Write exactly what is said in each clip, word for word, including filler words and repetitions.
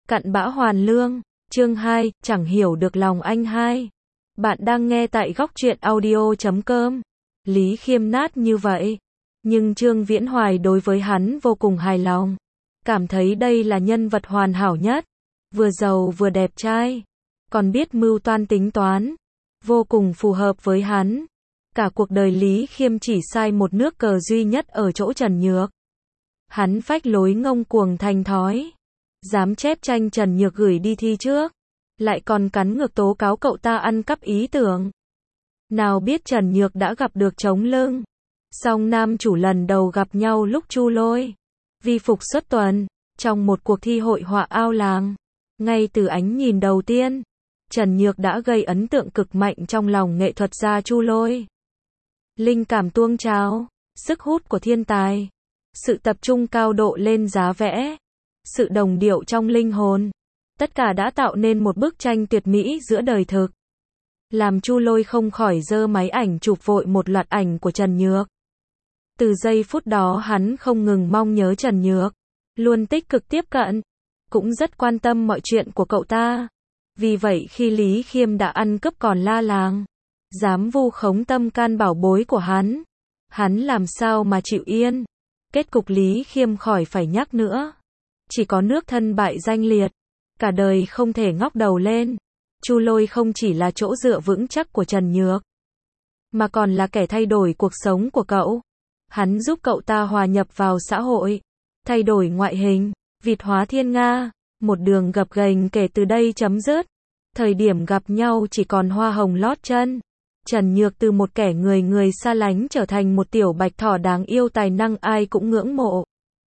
Cặn bã hoàn lương, chương hai, chẳng hiểu được lòng anh hai. Bạn đang nghe tại góc truyện audio chấm com. Lý Khiêm nát như vậy, nhưng Trương Viễn Hoài đối với hắn vô cùng hài lòng. Cảm thấy đây là nhân vật hoàn hảo nhất, vừa giàu vừa đẹp trai, còn biết mưu toan tính toán, vô cùng phù hợp với hắn. Cả cuộc đời Lý Khiêm chỉ sai một nước cờ duy nhất ở chỗ Trần Nhược. Hắn phách lối ngông cuồng thành thói, dám chép tranh Trần Nhược gửi đi thi trước, lại còn cắn ngược tố cáo cậu ta ăn cắp ý tưởng. Nào biết Trần Nhược đã gặp được chống lưng. Song nam chủ lần đầu gặp nhau lúc Chu Lôi vi phục xuất tuần, trong một cuộc thi hội họa ao làng. Ngay từ ánh nhìn đầu tiên, Trần Nhược đã gây ấn tượng cực mạnh trong lòng nghệ thuật gia Chu Lôi. Linh cảm tuông trào, sức hút của thiên tài, sự tập trung cao độ lên giá vẽ, sự đồng điệu trong linh hồn, tất cả đã tạo nên một bức tranh tuyệt mỹ giữa đời thực. Làm Chu Lôi không khỏi giơ máy ảnh chụp vội một loạt ảnh của Trần Nhược. Từ giây phút đó hắn không ngừng mong nhớ Trần Nhược, luôn tích cực tiếp cận, cũng rất quan tâm mọi chuyện của cậu ta. Vì vậy khi Lý Khiêm đã ăn cướp còn la làng, dám vu khống tâm can bảo bối của hắn, hắn làm sao mà chịu yên. Kết cục Lý Khiêm khỏi phải nhắc nữa, chỉ có nước thân bại danh liệt, cả đời không thể ngóc đầu lên. Chu Lôi không chỉ là chỗ dựa vững chắc của Trần Nhược, mà còn là kẻ thay đổi cuộc sống của cậu. Hắn giúp cậu ta hòa nhập vào xã hội, thay đổi ngoại hình, vịt hóa thiên nga, một đường gập ghềnh kể từ đây chấm dứt. Thời điểm gặp nhau chỉ còn hoa hồng lót chân. Trần Nhược từ một kẻ người người xa lánh trở thành một tiểu bạch thỏ đáng yêu tài năng ai cũng ngưỡng mộ.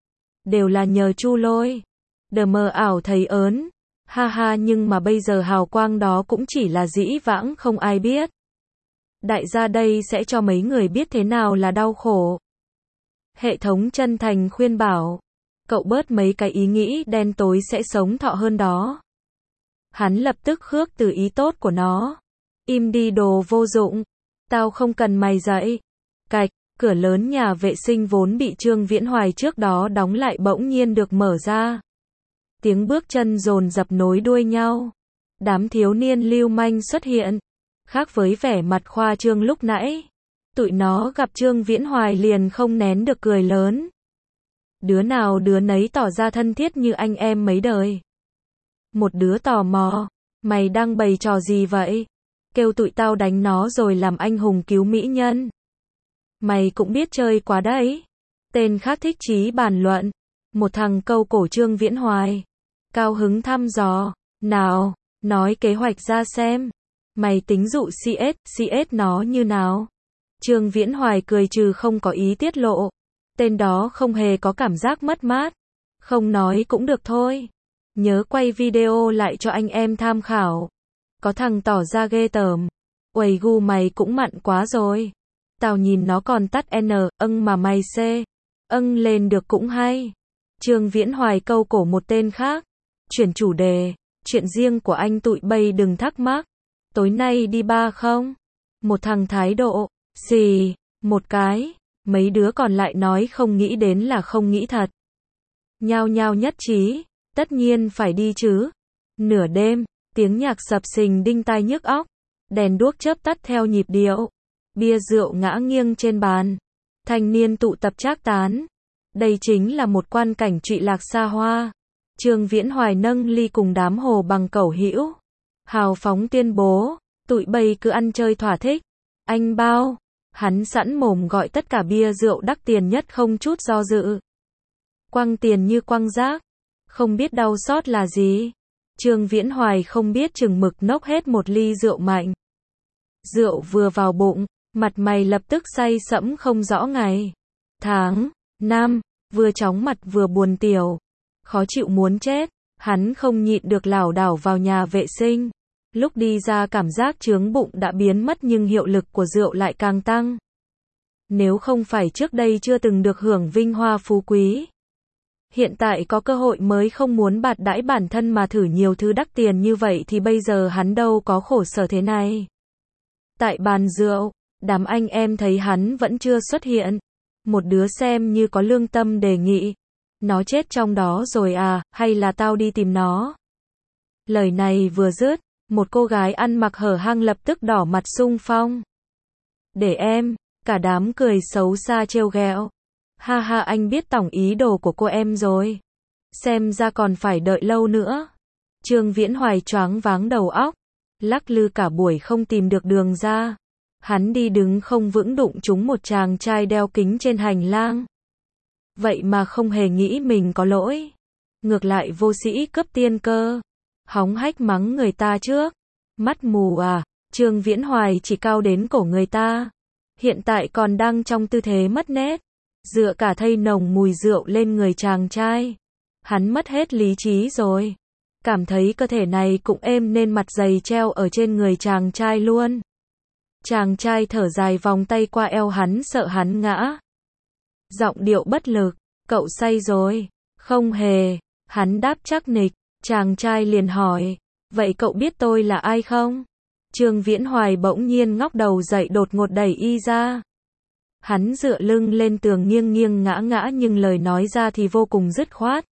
Đều là nhờ Chu Lôi. Đờ mờ ảo thấy ớn. Ha ha, nhưng mà bây giờ hào quang đó cũng chỉ là dĩ vãng không ai biết. Đại gia đây sẽ cho mấy người biết thế nào là đau khổ. Hệ thống chân thành khuyên bảo, cậu bớt mấy cái ý nghĩ đen tối sẽ sống thọ hơn đó. Hắn lập tức khước từ ý tốt của nó. Im đi đồ vô dụng, tao không cần mày dạy. Cạch, cửa lớn nhà vệ sinh vốn bị Trương Viễn Hoài trước đó đóng lại bỗng nhiên được mở ra. Tiếng bước chân dồn dập nối đuôi nhau. Đám thiếu niên lưu manh xuất hiện. Khác với vẻ mặt khoa trương lúc nãy, tụi nó gặp Trương Viễn Hoài liền không nén được cười lớn. Đứa nào đứa nấy tỏ ra thân thiết như anh em mấy đời. Một đứa tò mò, mày đang bày trò gì vậy? Kêu tụi tao đánh nó rồi làm anh hùng cứu mỹ nhân. Mày cũng biết chơi quá đấy. Tên khác thích chí bàn luận. Một thằng câu cổ Trương Viễn Hoài. Cao hứng thăm dò. Nào, nói kế hoạch ra xem. Mày tính dụ xê ét, xê ét nó như nào? Trương Viễn Hoài cười trừ không có ý tiết lộ. Tên đó không hề có cảm giác mất mát. Không nói cũng được thôi. Nhớ quay video lại cho anh em tham khảo. Có thằng tỏ ra ghê tởm. Uầy gu mày cũng mặn quá rồi. Tao nhìn nó còn tắt N, âng mà mày C. Âng lên được cũng hay. Trương Viễn Hoài câu cổ một tên khác. Chuyển chủ đề. Chuyện riêng của anh tụi bay đừng thắc mắc. Tối nay đi ba không? Một thằng thái độ. Xì. Một cái. Mấy đứa còn lại nói không nghĩ đến là không nghĩ thật. Nhao nhao nhất trí. Tất nhiên phải đi chứ. Nửa đêm, tiếng nhạc sập sình đinh tai nhức óc. Đèn đuốc chớp tắt theo nhịp điệu. Bia rượu ngã nghiêng trên bàn. Thanh niên tụ tập trác tán. Đây chính là một quan cảnh trụy lạc xa hoa. Trương Viễn Hoài nâng ly cùng đám hồ bằng cẩu hữu. Hào phóng tuyên bố, tụi bay cứ ăn chơi thỏa thích. Anh bao. Hắn sẵn mồm gọi tất cả bia rượu đắt tiền nhất không chút do dự. Quăng tiền như quăng rác. Không biết đau xót là gì. Trương Viễn Hoài không biết chừng mực nốc hết một ly rượu mạnh. Rượu vừa vào bụng, mặt mày lập tức say sẫm không rõ ngày. Tháng, năm, vừa chóng mặt vừa buồn tiểu. Khó chịu muốn chết, hắn không nhịn được lảo đảo vào nhà vệ sinh. Lúc đi ra cảm giác chướng bụng đã biến mất nhưng hiệu lực của rượu lại càng tăng. Nếu không phải trước đây chưa từng được hưởng vinh hoa phú quý, hiện tại có cơ hội mới không muốn bạt đãi bản thân mà thử nhiều thứ đắt tiền như vậy thì bây giờ hắn đâu có khổ sở thế này. Tại bàn rượu, đám anh em thấy hắn vẫn chưa xuất hiện. Một đứa xem như có lương tâm đề nghị. Nó chết trong đó rồi à, hay là tao đi tìm nó? Lời này vừa dứt, một cô gái ăn mặc hở hang lập tức đỏ mặt xung phong. Để em, cả đám cười xấu xa trêu ghẹo. Ha ha, anh biết tổng ý đồ của cô em rồi. Xem ra còn phải đợi lâu nữa. Trương Viễn Hoài choáng váng đầu óc, lắc lư cả buổi không tìm được đường ra. Hắn đi đứng không vững đụng trúng một chàng trai đeo kính trên hành lang. Vậy mà không hề nghĩ mình có lỗi. Ngược lại vô sĩ cướp tiên cơ. Hóng hách mắng người ta trước. Mắt mù à, Trương Viễn Hoài chỉ cao đến cổ người ta. Hiện tại còn đang trong tư thế mất nét. Dựa cả thây nồng mùi rượu lên người chàng trai. Hắn mất hết lý trí rồi. Cảm thấy cơ thể này cũng êm nên mặt dày treo ở trên người chàng trai luôn. Chàng trai thở dài vòng tay qua eo hắn sợ hắn ngã. Giọng điệu bất lực, cậu say rồi. Không hề, hắn đáp chắc nịch. Chàng trai liền hỏi, vậy cậu biết tôi là ai không? Trương Viễn Hoài bỗng nhiên ngóc đầu dậy đột ngột đẩy y ra. Hắn dựa lưng lên tường nghiêng nghiêng ngã ngã nhưng lời nói ra thì vô cùng dứt khoát.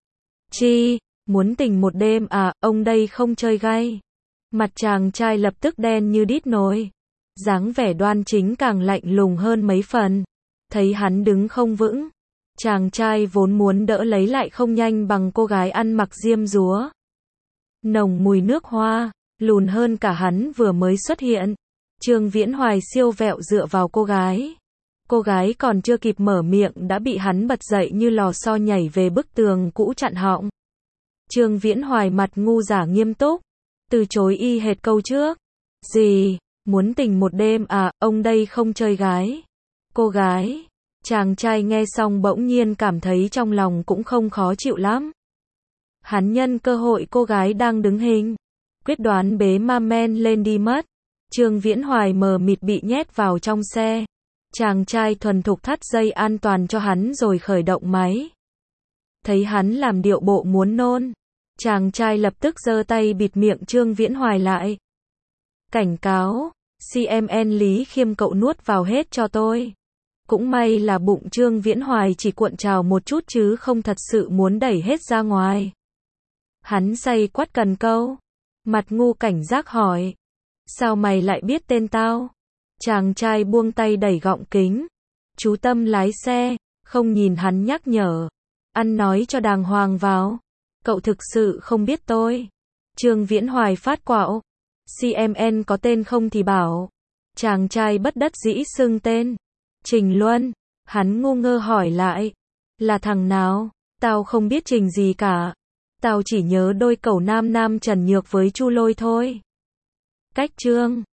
Chi, muốn tình một đêm à, ông đây không chơi gay. Mặt chàng trai lập tức đen như đít nồi. Dáng vẻ đoan chính càng lạnh lùng hơn mấy phần. Thấy hắn đứng không vững. Chàng trai vốn muốn đỡ lấy lại không nhanh bằng cô gái ăn mặc diêm dúa. Nồng mùi nước hoa, lùn hơn cả hắn vừa mới xuất hiện. Trương Viễn Hoài siêu vẹo dựa vào cô gái. Cô gái còn chưa kịp mở miệng đã bị hắn bật dậy như lò xo nhảy về bức tường cũ chặn họng. Trương Viễn Hoài mặt ngu giả nghiêm túc, từ chối y hệt câu trước. Gì, muốn tình một đêm à, ông đây không chơi gái. Cô gái, chàng trai nghe xong bỗng nhiên cảm thấy trong lòng cũng không khó chịu lắm. Hắn nhân cơ hội cô gái đang đứng hình, quyết đoán bế ma men lên đi mất. Trương Viễn Hoài mờ mịt bị nhét vào trong xe. Chàng trai thuần thục thắt dây an toàn cho hắn rồi khởi động máy. Thấy hắn làm điệu bộ muốn nôn, chàng trai lập tức giơ tay bịt miệng Trương Viễn Hoài lại. Cảnh cáo, xê em en Lý Khiêm cậu nuốt vào hết cho tôi. Cũng may là bụng Trương Viễn Hoài chỉ cuộn trào một chút chứ không thật sự muốn đẩy hết ra ngoài. Hắn say quắt cần câu. Mặt ngu cảnh giác hỏi. Sao mày lại biết tên tao? Chàng trai buông tay đẩy gọng kính. Chú tâm lái xe, không nhìn hắn nhắc nhở. Ăn nói cho đàng hoàng vào. Cậu thực sự không biết tôi. Trương Viễn Hoài phát quạo. xê em en có tên không thì bảo. Chàng trai bất đắc dĩ xưng tên. Trình Luân. Hắn ngu ngơ hỏi lại. Là thằng nào? Tao không biết Trình gì cả. Tao chỉ nhớ đôi cẩu nam nam Trần Nhược với Chu Lôi thôi. Cách chương